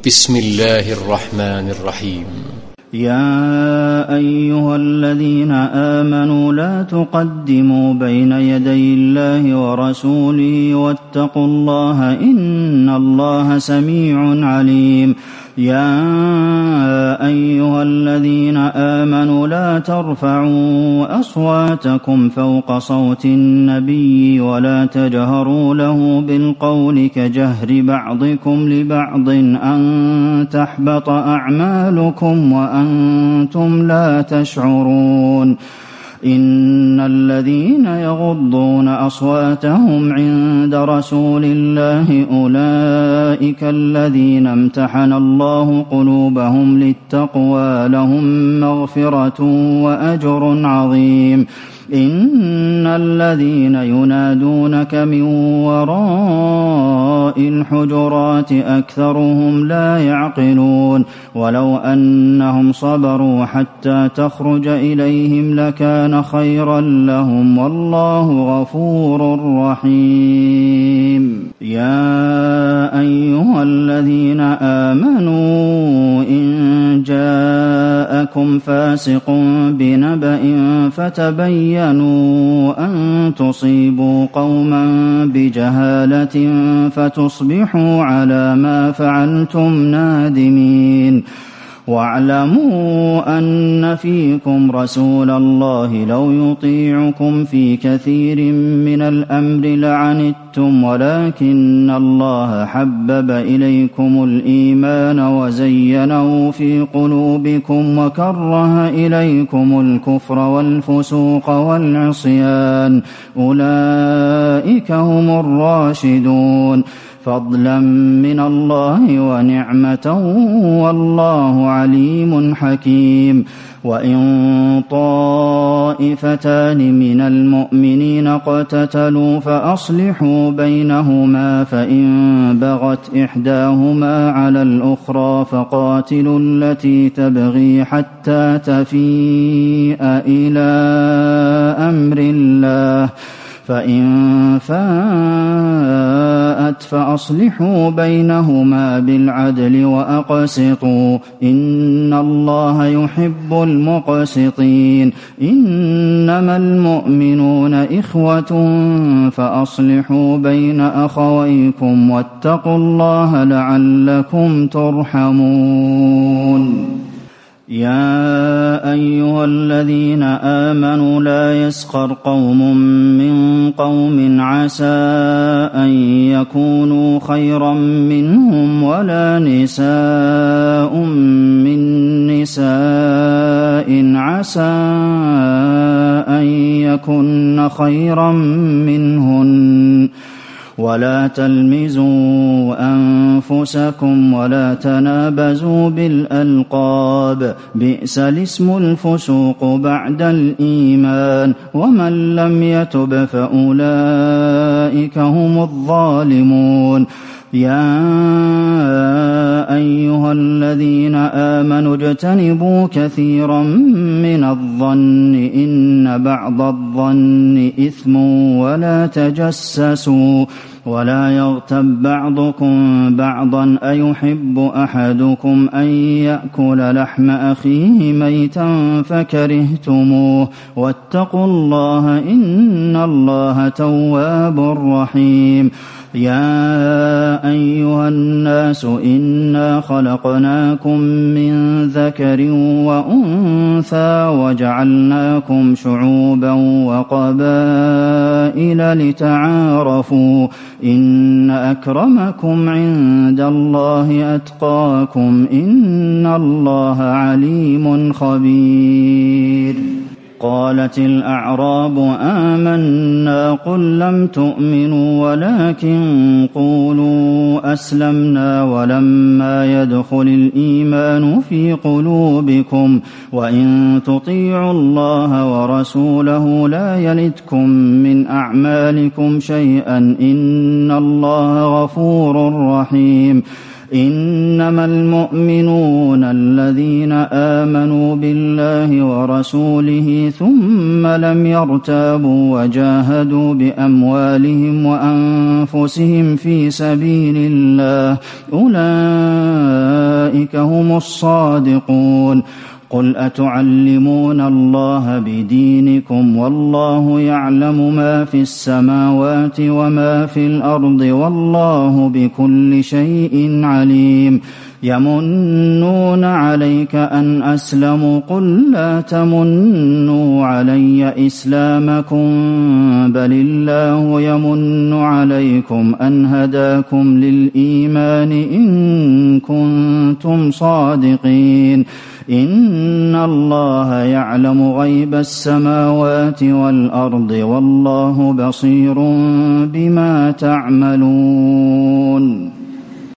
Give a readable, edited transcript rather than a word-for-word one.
بسم الله الرحمن الرحيم. يا أيها الذين آمنوا لا تقدموا بين يدي الله ورسوله واتقوا الله إن الله سميع عليم. يا أيها الذين آمنوا لا ترفعوا أصواتكم فوق صوت النبي ولا تجهروا له بالقول كجهر بعضكم لبعض أن تحبط أعمالكم وأنتم لا تشعرون. إن الذين يغضون أصواتهم عند رسول الله أولئك الذين امتحن الله قلوبهم للتقوى لهم مغفرة وأجر عظيم. إن الذين ينادونك من وراء الحجرات أكثرهم لا يعقلون. ولو أنهم صبروا حتى تخرج إليهم لكان خيرا لهم والله غفور رحيم. يا أيها الذين آمنوا إن جاءكم فاسق بنبأ فتبينوا أن تصيبوا قوما بجهالة فتصبحوا على ما فعلتم نادمين. واعلموا أن فيكم رسول الله لو يطيعكم في كثير من الأمر لعنتم ولكن الله حبب إليكم الإيمان وزينه في قلوبكم وكره إليكم الكفر والفسوق والعصيان أولئك هم الراشدون فضلا من الله ونعمة والله عليم حكيم. وإن طائفتان من المؤمنين اقتتلوا فأصلحوا بينهما فإن بغت إحداهما على الأخرى فقاتلوا التي تبغي حتى تفيء إلى أمر الله فإن فاءت فأصلحوا بينهما بالعدل وأقسطوا إن الله يحب المقسطين. إنما المؤمنون إخوة فأصلحوا بين أخويكم واتقوا الله لعلكم ترحمون. يا أيها الذين آمنوا لا يسخر قوم من قوم عسى أن يكونوا خيرا منهم ولا نساء من نساء عسى أن يكن خيرا منهن ولا تلمزوا أنفسكم ولا تنابزوا بالألقاب بئس الاسم الفسوق بعد الإيمان ومن لم يتب فأولئك هم الظالمون. يا أيها الذين آمنوا اجتنبوا كثيرا من الظن إن بعض الظن إثم ولا تجسسوا ولا يغتب بعضكم بعضا أيحب أحدكم أن يأكل لحم أخيه ميتا فكرهتموه واتقوا الله إن الله تواب رحيم. يا أيها الناس إنا خلقناكم من ذكر وأنثى وجعلناكم شعوبا وقبائل لتعارفوا إن أكرمكم عند الله أتقاكم إن الله عليم خبير. قالت الأعراب آمنا قل لم تؤمنوا ولكن قولوا أسلمنا ولما يدخل الإيمان في قلوبكم وإن تطيعوا الله ورسوله لا يلتكم من أعمالكم شيئا إن الله غفور رحيم. إنما المؤمنون الذين آمنوا بالله ورسوله ثم لم يرتابوا وجاهدوا بأموالهم وأنفسهم في سبيل الله أولئك أولئك هم الصادقون قل أتعلمون الله بدينكم والله يعلم ما في السماوات وما في الأرض والله بكل شيء عليم يمنون عليك أن أسلموا قل لا تمنوا علي إسلامكم بل الله يمن عليكم أن هداكم للإيمان إن كنتم صادقين إن الله يعلم غيب السماوات والأرض والله بصير بما تعملون